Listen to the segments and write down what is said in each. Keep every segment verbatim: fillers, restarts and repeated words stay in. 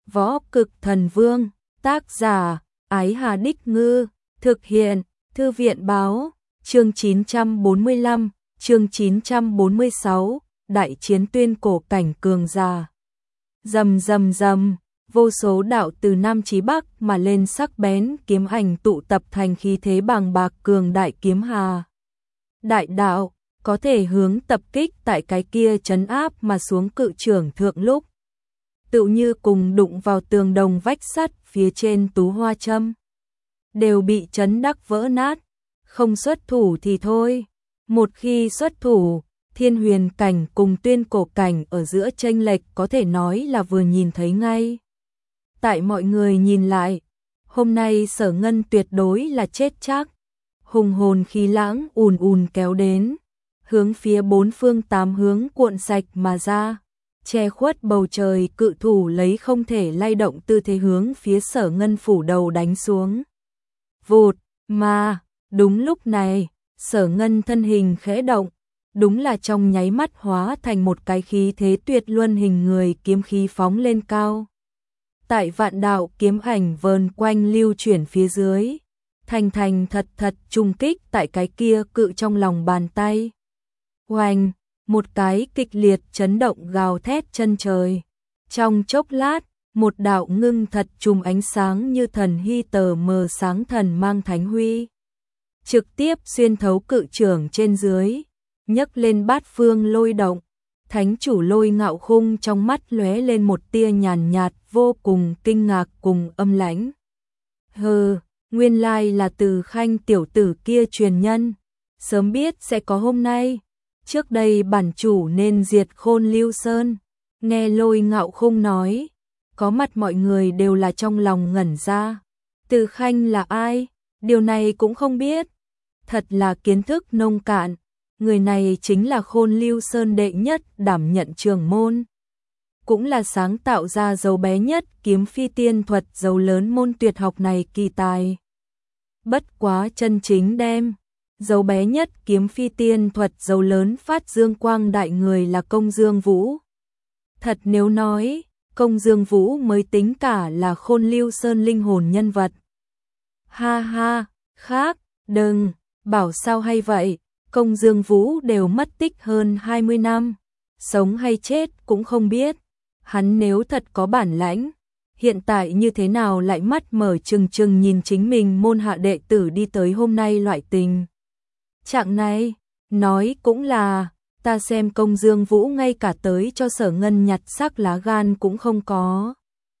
Võ Cực Thần Vương, tác giả, Ái Hà Đích Ngư, thực hiện, Thư viện Báo, chương chín trăm bốn mươi lăm, chương chín trăm bốn mươi sáu, đại chiến tuyên cổ cảnh cường giả. Rầm rầm rầm, vô số đạo từ Nam chí Bắc mà lên sắc bén kiếm ảnh tụ tập thành khí thế bàng bạc cường đại kiếm hà. Đại đạo, có thể hướng tập kích tại cái kia trấn áp mà xuống cự trưởng thượng lúc. Tự như cùng đụng vào tường đồng vách sắt phía trên tú hoa châm. Đều bị chấn đắc vỡ nát, không xuất thủ thì thôi. Một khi xuất thủ, thiên huyền cảnh cùng tuyên cổ cảnh ở giữa chênh lệch có thể nói là vừa nhìn thấy ngay. Tại mọi người nhìn lại, hôm nay Sở Ngân tuyệt đối là chết chắc. Hùng hồn khí lãng ùn ùn kéo đến, hướng phía bốn phương tám hướng cuộn sạch mà ra, che khuất bầu trời cự thủ lấy không thể lay động tư thế hướng phía Sở Ngân phủ đầu đánh xuống. Vụt, mà, đúng lúc này, Sở Ngân thân hình khẽ động, đúng là trong nháy mắt hóa thành một cái khí thế tuyệt luân hình người kiếm khí phóng lên cao. Tại vạn đạo kiếm ảnh vờn quanh lưu chuyển phía dưới, thành thành thật thật trùng kích tại cái kia cự trong lòng bàn tay. Oanh, một cái kịch liệt chấn động gào thét chân trời. Trong chốc lát, một đạo ngưng thật trùm ánh sáng như thần hy tờ mờ sáng thần mang thánh huy. Trực tiếp xuyên thấu cự trưởng trên dưới, nhấc lên bát phương lôi động. Thánh chủ Lôi Ngạo Khung trong mắt lóe lên một tia nhàn nhạt vô cùng kinh ngạc cùng âm lãnh. Hừ, nguyên lai là Từ Khanh tiểu tử kia truyền nhân, sớm biết sẽ có hôm nay, trước đây bản chủ nên diệt Khôn Lưu Sơn. Nghe Lôi Ngạo Khung nói, có mặt mọi người đều là trong lòng ngẩn ra. Từ Khanh là ai? Điều này cũng không biết. Thật là kiến thức nông cạn. Người này chính là Khôn Lưu Sơn đệ nhất đảm nhận trưởng môn, cũng là sáng tạo ra dấu bé nhất kiếm phi tiên thuật dấu lớn môn tuyệt học này kỳ tài. Bất quá chân chính đem dấu bé nhất kiếm phi tiên thuật dấu lớn phát dương quang đại người là Công Dương Vũ. Thật nếu nói, Công Dương Vũ mới tính cả là Khôn Lưu Sơn linh hồn nhân vật. Ha ha, khác, đừng, bảo sao hay vậy. Công Dương Vũ đều mất tích hơn hai mươi năm, sống hay chết cũng không biết. Hắn nếu thật có bản lãnh, hiện tại như thế nào lại mắt mở trừng trừng nhìn chính mình môn hạ đệ tử đi tới hôm nay loại tình trạng này. Nói cũng là, ta xem Công Dương Vũ ngay cả tới cho Sở Ngân nhặt xác lá gan cũng không có.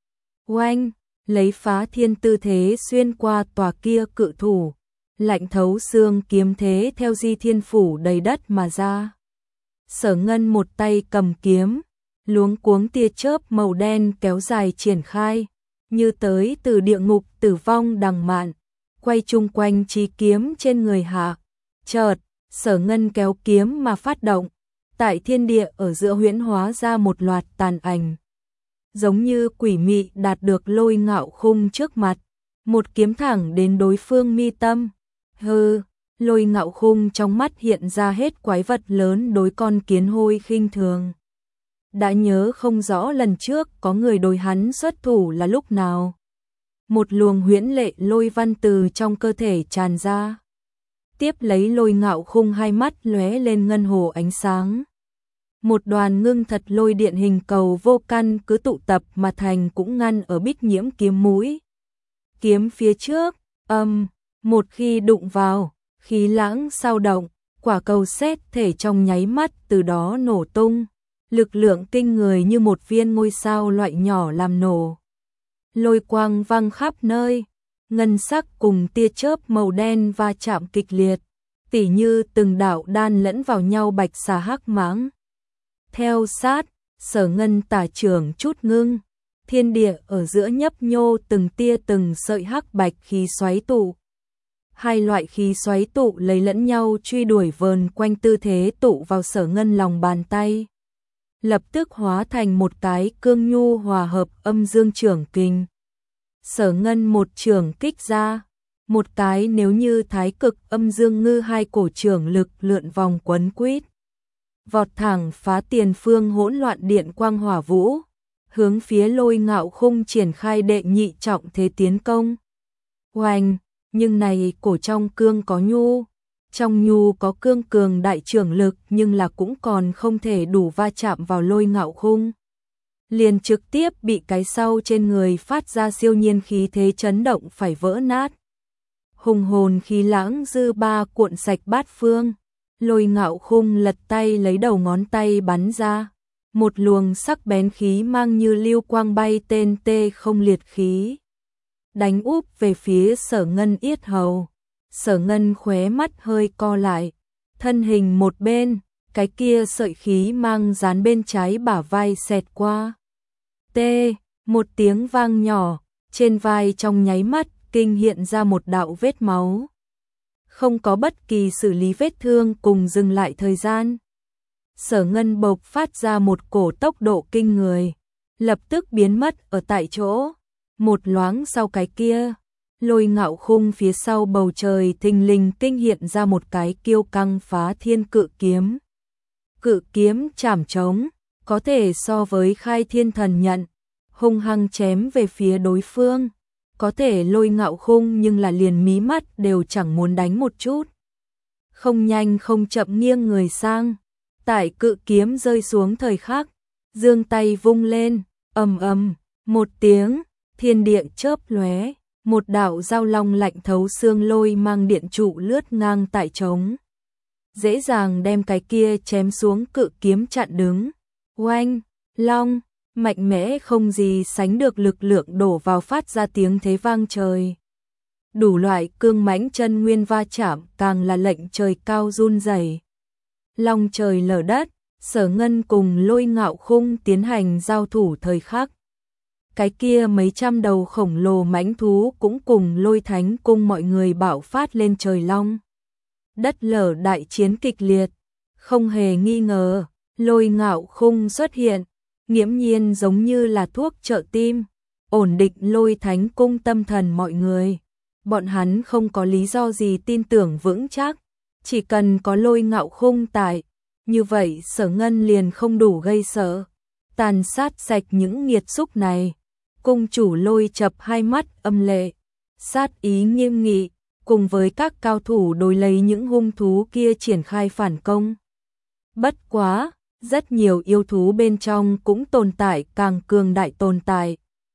Oanh, lấy phá thiên tư thế xuyên qua tòa kia cự thủ. Lạnh thấu xương kiếm thế theo Di Thiên Phủ đầy đất mà ra. Sở Ngân một tay cầm kiếm, luống cuống tia chớp màu đen kéo dài triển khai, như tới từ địa ngục tử vong đằng mạn, quay chung quanh chi kiếm trên người hạ. Chợt, Sở Ngân kéo kiếm mà phát động, tại thiên địa ở giữa huyễn hóa ra một loạt tàn ảnh. Giống như quỷ mị đạt được Lôi Ngạo Khung trước mặt, một kiếm thẳng đến đối phương mi tâm. Hừ, Lôi Ngạo Khung trong mắt hiện ra hết quái vật lớn đối con kiến hôi khinh thường. Đã nhớ không rõ lần trước có người đối hắn xuất thủ là lúc nào. Một luồng huyễn lệ lôi văn từ trong cơ thể tràn ra. Tiếp lấy Lôi Ngạo Khung hai mắt lóe lên ngân hồ ánh sáng. Một đoàn ngưng thật lôi điện hình cầu vô căn cứ tụ tập mà thành cũng ngăn ở Bích Nhiễm kiếm mũi. Kiếm phía trước, âm. Một khi đụng vào, khí lãng sao động, quả cầu sét thể trong nháy mắt từ đó nổ tung, lực lượng kinh người như một viên ngôi sao loại nhỏ làm nổ. Lôi quang văng khắp nơi, ngân sắc cùng tia chớp màu đen va chạm kịch liệt, tỉ như từng đạo đan lẫn vào nhau bạch xà hắc mãng. Theo sát, Sở Ngân tả trưởng chút ngưng, thiên địa ở giữa nhấp nhô từng tia từng sợi hắc bạch khí xoáy tụ. Hai loại khí xoáy tụ lấy lẫn nhau truy đuổi vờn quanh tư thế tụ vào Sở Ngân lòng bàn tay. Lập tức hóa thành một cái cương nhu hòa hợp âm dương trưởng kình. Sở Ngân một trưởng kích ra, một cái nếu như thái cực âm dương ngư hai cổ trưởng lực lượn vòng quấn quýt. Vọt thẳng phá tiền phương hỗn loạn điện quang hỏa vũ, hướng phía Lôi Ngạo Khung triển khai đệ nhị trọng thế tiến công. Oanh, nhưng này cổ trong cương có nhu, trong nhu có cương cường đại trưởng lực nhưng là cũng còn không thể đủ va chạm vào Lôi Ngạo Khung. Liền trực tiếp bị cái sau trên người phát ra siêu nhiên khí thế chấn động phải vỡ nát. Hùng hồn khí lãng dư ba cuộn sạch bát phương, Lôi Ngạo Khung lật tay lấy đầu ngón tay bắn ra. Một luồng sắc bén khí mang như lưu quang bay tên tê không liệt khí. Đánh úp về phía Sở Ngân yết hầu. Sở Ngân khóe mắt hơi co lại. Thân hình một bên, cái kia sợi khí mang dán bên trái bả vai xẹt qua. Tê, một tiếng vang nhỏ, trên vai trong nháy mắt kinh hiện ra một đạo vết máu. Không có bất kỳ xử lý vết thương cùng dừng lại thời gian. Sở Ngân bộc phát ra một cổ tốc độ kinh người, lập tức biến mất ở tại chỗ. Một loáng sau cái kia, Lôi Ngạo Khung phía sau bầu trời thình lình kinh hiện ra một cái kiêu căng phá thiên cự kiếm. Cự kiếm chảm trống, có thể so với khai thiên thần nhận, hung hăng chém về phía đối phương. Có thể Lôi Ngạo Khung nhưng là liền mí mắt đều chẳng muốn đánh một chút. Không nhanh không chậm nghiêng người sang. Tại cự kiếm rơi xuống thời khắc, giương tay vung lên, ầm ầm, một tiếng, thiên địa chớp lóe, một đạo dao long lạnh thấu xương lôi mang điện trụ lướt ngang tại trống. Dễ dàng đem cái kia chém xuống cự kiếm chặn đứng. Oanh, long, mạnh mẽ không gì sánh được lực lượng đổ vào phát ra tiếng thế vang trời. Đủ loại cương mãnh chân nguyên va chạm càng là lệnh trời cao run rẩy. Long trời lở đất, Sở Ngân cùng Lôi Ngạo Khung tiến hành giao thủ thời khắc. Cái kia mấy trăm đầu khổng lồ mãnh thú cũng cùng Lôi Thánh Cung mọi người bạo phát lên trời long. Đất lở đại chiến kịch liệt, không hề nghi ngờ, Lôi Ngạo Khung xuất hiện, nghiễm nhiên giống như là thuốc trợ tim, ổn định Lôi Thánh Cung tâm thần mọi người. Bọn hắn không có lý do gì tin tưởng vững chắc. Chỉ cần có Lôi Ngạo Khung tại, như vậy Sở Ngân liền không đủ gây sợ. Tàn sát sạch những nghiệt xúc này. Cung chủ Lôi chập hai mắt âm lệ, sát ý nghiêm nghị, cùng với các cao thủ đối lấy những hung thú kia triển khai phản công. Bất quá, rất nhiều yêu thú bên trong cũng tồn tại càng cường đại tồn tại.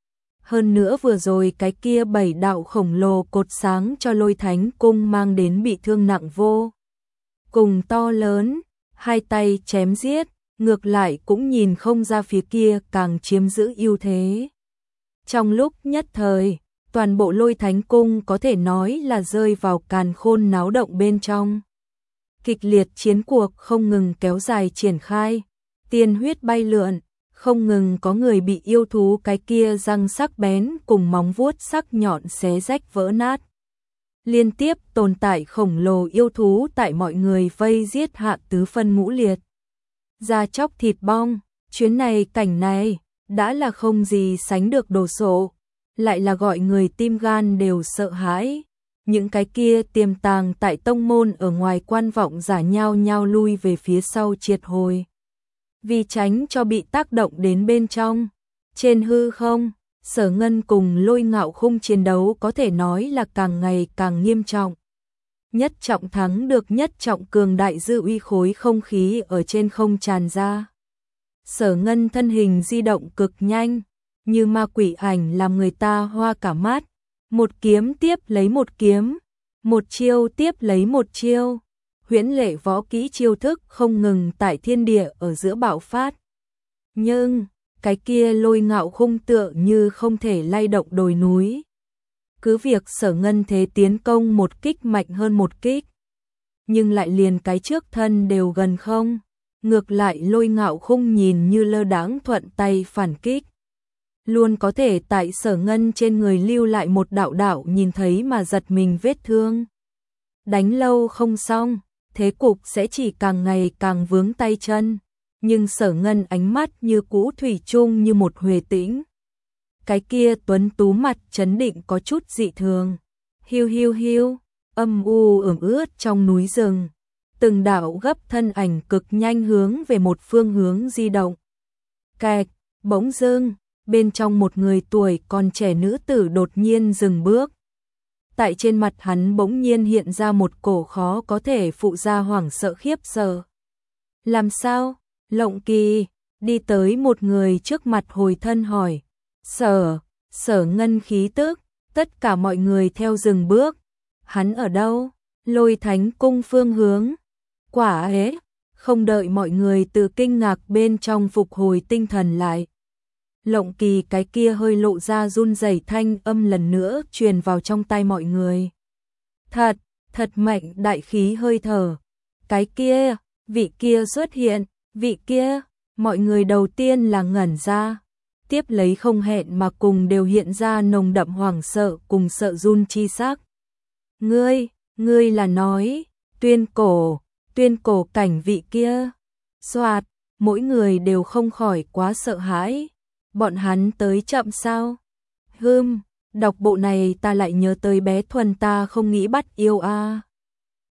Hơn nữa vừa rồi cái kia bảy đạo khổng lồ cột sáng cho Lôi Thánh Cung mang đến bị thương nặng vô cùng to lớn, hai tay chém giết, ngược lại cũng nhìn không ra phía kia càng chiếm giữ ưu thế. Trong lúc nhất thời, toàn bộ Lôi Thánh Cung có thể nói là rơi vào càn khôn náo động bên trong. Kịch liệt chiến cuộc không ngừng kéo dài triển khai, tiên huyết bay lượn, không ngừng có người bị yêu thú cái kia răng sắc bén cùng móng vuốt sắc nhọn xé rách vỡ nát. Liên tiếp tồn tại khổng lồ yêu thú tại mọi người vây giết hạ tứ phân ngũ liệt. Da chóc thịt bong, chuyến này cảnh này, đã là không gì sánh được đồ sộ, lại là gọi người tim gan đều sợ hãi. Những cái kia tiềm tàng tại tông môn ở ngoài quan vọng giả nhao nhao lui về phía sau triệt hồi. Vì tránh cho bị tác động đến bên trong, trên hư không, Sở Ngân cùng Lôi Ngạo Khung chiến đấu có thể nói là càng ngày càng nghiêm trọng. Nhất trọng thắng được nhất trọng cường đại dư uy khối không khí ở trên không tràn ra. Sở Ngân thân hình di động cực nhanh, như ma quỷ ảnh làm người ta hoa cả mắt. Một kiếm tiếp lấy một kiếm, một chiêu tiếp lấy một chiêu. Huyễn lệ võ kỹ chiêu thức không ngừng tại thiên địa ở giữa bạo phát. Nhưng, cái kia Lôi Ngạo Khung tựa như không thể lay động đồi núi. Cứ việc Sở Ngân thế tiến công một kích mạnh hơn một kích, nhưng lại liền cái trước thân đều gần không. Ngược lại Lôi Ngạo Khung nhìn như lơ đãng thuận tay phản kích. Luôn có thể tại Sở Ngân trên người lưu lại một đạo đạo nhìn thấy mà giật mình vết thương. Đánh lâu không xong, thế cục sẽ chỉ càng ngày càng vướng tay chân. Nhưng Sở Ngân ánh mắt như cũ thủy chung như một huề tĩnh. Cái kia tuấn tú mặt chấn định có chút dị thường. Hiu hiu hiu, âm u ẩm ướt trong núi rừng. Từng đạo gấp thân ảnh cực nhanh hướng về một phương hướng di động. Kẹt, bỗng dưng, bên trong một người tuổi còn trẻ nữ tử đột nhiên dừng bước. Tại trên mặt hắn bỗng nhiên hiện ra một cổ khó có thể phụ ra hoảng sợ khiếp sợ. Làm sao? Lộng Kỳ đi tới một người trước mặt hồi thân hỏi. Sở, Sở Ngân khí tức, tất cả mọi người theo dừng bước. Hắn ở đâu? Lôi Thánh cung phương hướng. Quả ế, không đợi mọi người từ kinh ngạc bên trong phục hồi tinh thần lại. Lộng Kỳ cái kia hơi lộ ra run rẩy thanh âm lần nữa truyền vào trong tai mọi người. Thật, thật mạnh đại khí hơi thở. Cái kia, vị kia xuất hiện, vị kia, mọi người đầu tiên là ngẩn ra. Tiếp lấy không hẹn mà cùng đều hiện ra nồng đậm hoảng sợ cùng sợ run chi sắc. Ngươi, ngươi là nói, tuyên cổ, tuyên cổ cảnh vị kia. Soạt, mỗi người đều không khỏi quá sợ hãi. Bọn hắn tới chậm sao? Hừm, đọc bộ này ta lại nhớ tới bé Thuần ta không nghĩ bắt yêu a. À.